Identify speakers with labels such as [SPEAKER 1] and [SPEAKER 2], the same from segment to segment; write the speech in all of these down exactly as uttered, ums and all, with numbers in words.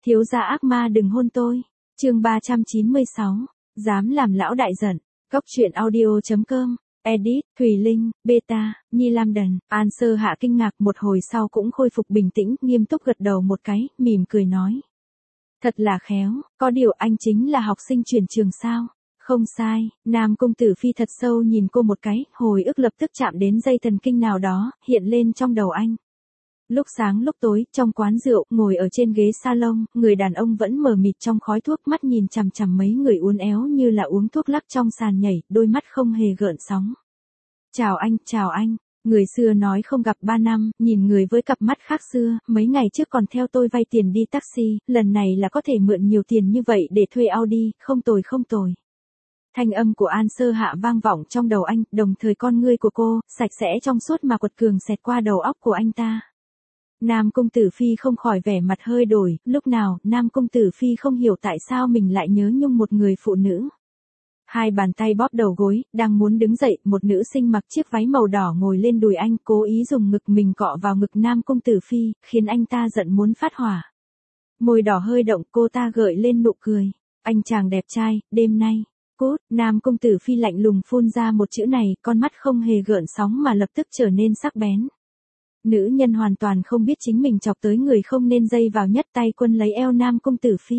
[SPEAKER 1] Thiếu gia ác ma đừng hôn tôi. Chương ba trăm chín mươi sáu. Dám làm lão đại giận. Cốc truyện audio chấm com. Edit, Thùy Linh, Beta, Nhi Lam Đần. An Sơ Hạ kinh ngạc một hồi sau cũng khôi phục bình tĩnh, nghiêm túc gật đầu một cái, mỉm cười nói. Thật là khéo, có điều anh chính là học sinh chuyển trường sao? Không sai, Nam Công Tử Phi thật sâu nhìn cô một cái, hồi ức lập tức chạm đến dây thần kinh nào đó, hiện lên trong đầu anh. Lúc sáng lúc tối, trong quán rượu, ngồi ở trên ghế salon, người đàn ông vẫn mờ mịt trong khói thuốc, mắt nhìn chằm chằm mấy người uốn éo như là uống thuốc lắc trong sàn nhảy, đôi mắt không hề gợn sóng. Chào anh, chào anh. Người xưa nói không gặp ba năm, nhìn người với cặp mắt khác xưa, mấy ngày trước còn theo tôi vay tiền đi taxi, lần này là có thể mượn nhiều tiền như vậy để thuê Audi, không tồi không tồi. Thanh âm của An Sơ Hạ vang vọng trong đầu anh, đồng thời con ngươi của cô, sạch sẽ trong suốt mà quật cường xẹt qua đầu óc của anh ta. Nam Công Tử Phi không khỏi vẻ mặt hơi đổi, lúc nào, Nam Công Tử Phi không hiểu tại sao mình lại nhớ nhung một người phụ nữ. Hai bàn tay bóp đầu gối, đang muốn đứng dậy, một nữ sinh mặc chiếc váy màu đỏ ngồi lên đùi anh, cố ý dùng ngực mình cọ vào ngực Nam Công Tử Phi, khiến anh ta giận muốn phát hỏa. Môi đỏ hơi động, cô ta gợi lên nụ cười. Anh chàng đẹp trai, đêm nay. Cút, Nam Công Tử Phi lạnh lùng phun ra một chữ này, con mắt không hề gợn sóng mà lập tức trở nên sắc bén. Nữ nhân hoàn toàn không biết chính mình chọc tới người không nên dây vào, nhất tay quân lấy eo Nam Công Tử Phi.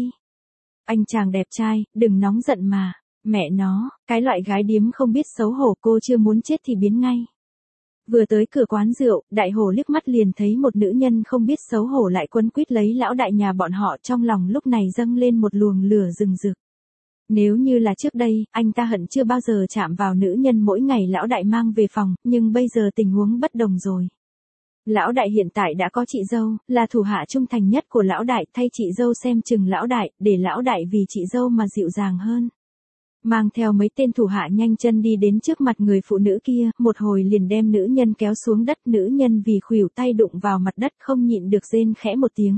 [SPEAKER 1] Anh chàng đẹp trai, đừng nóng giận mà. Mẹ nó, cái loại gái điếm không biết xấu hổ, cô chưa muốn chết thì biến ngay. Vừa tới cửa quán rượu, đại hổ liếc mắt liền thấy một nữ nhân không biết xấu hổ lại quấn quýt lấy lão đại nhà bọn họ, trong lòng lúc này dâng lên một luồng lửa rừng rực. Nếu như là trước đây, anh ta hận chưa bao giờ chạm vào nữ nhân mỗi ngày lão đại mang về phòng, nhưng bây giờ tình huống bất đồng rồi. Lão đại hiện tại đã có chị dâu, là thủ hạ trung thành nhất của lão đại, thay chị dâu xem chừng lão đại, để lão đại vì chị dâu mà dịu dàng hơn. Mang theo mấy tên thủ hạ nhanh chân đi đến trước mặt người phụ nữ kia, một hồi liền đem nữ nhân kéo xuống đất, nữ nhân vì khuỷu tay đụng vào mặt đất không nhịn được rên khẽ một tiếng.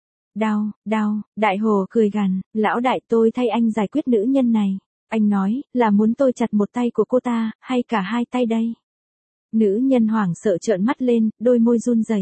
[SPEAKER 1] Đau, đau, đại hồ cười gằn, lão đại tôi thay anh giải quyết nữ nhân này. Anh nói, là muốn tôi chặt một tay của cô ta, hay cả hai tay đây? Nữ nhân hoảng sợ trợn mắt lên, đôi môi run rẩy.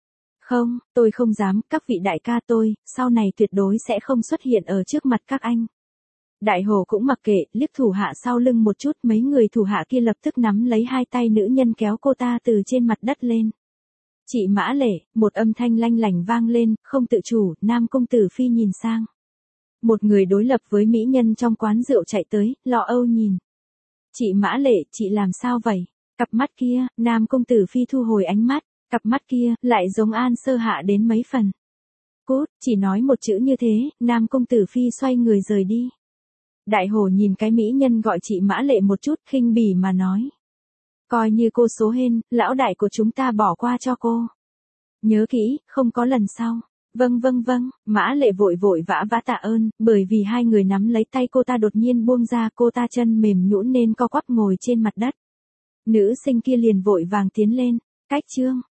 [SPEAKER 1] Không, tôi không dám, các vị đại ca tôi, sau này tuyệt đối sẽ không xuất hiện ở trước mặt các anh. Đại hồ cũng mặc kệ, liếc thủ hạ sau lưng một chút, mấy người thủ hạ kia lập tức nắm lấy hai tay nữ nhân kéo cô ta từ trên mặt đất lên. Chị Mã Lệ, một âm thanh lanh lảnh vang lên, không tự chủ, Nam Công Tử Phi nhìn sang. Một người đối lập với mỹ nhân trong quán rượu chạy tới, lo âu nhìn. Chị Mã Lệ, chị làm sao vậy? Cặp mắt kia, Nam Công Tử Phi thu hồi ánh mắt, cặp mắt kia, lại giống An Sơ Hạ đến mấy phần. Cút, chỉ nói một chữ như thế, Nam Công Tử Phi xoay người rời đi. Đại hổ nhìn cái mỹ nhân gọi chị Mã Lệ một chút, khinh bỉ mà nói. Coi như cô số hên, lão đại của chúng ta bỏ qua cho cô. Nhớ kỹ, không có lần sau. Vâng vâng vâng, Mã Lệ vội vội vã vã tạ ơn, bởi vì hai người nắm lấy tay cô ta đột nhiên buông ra, cô ta chân mềm nhũn nên co quắp ngồi trên mặt đất. Nữ sinh kia liền vội vàng tiến lên, cách chương.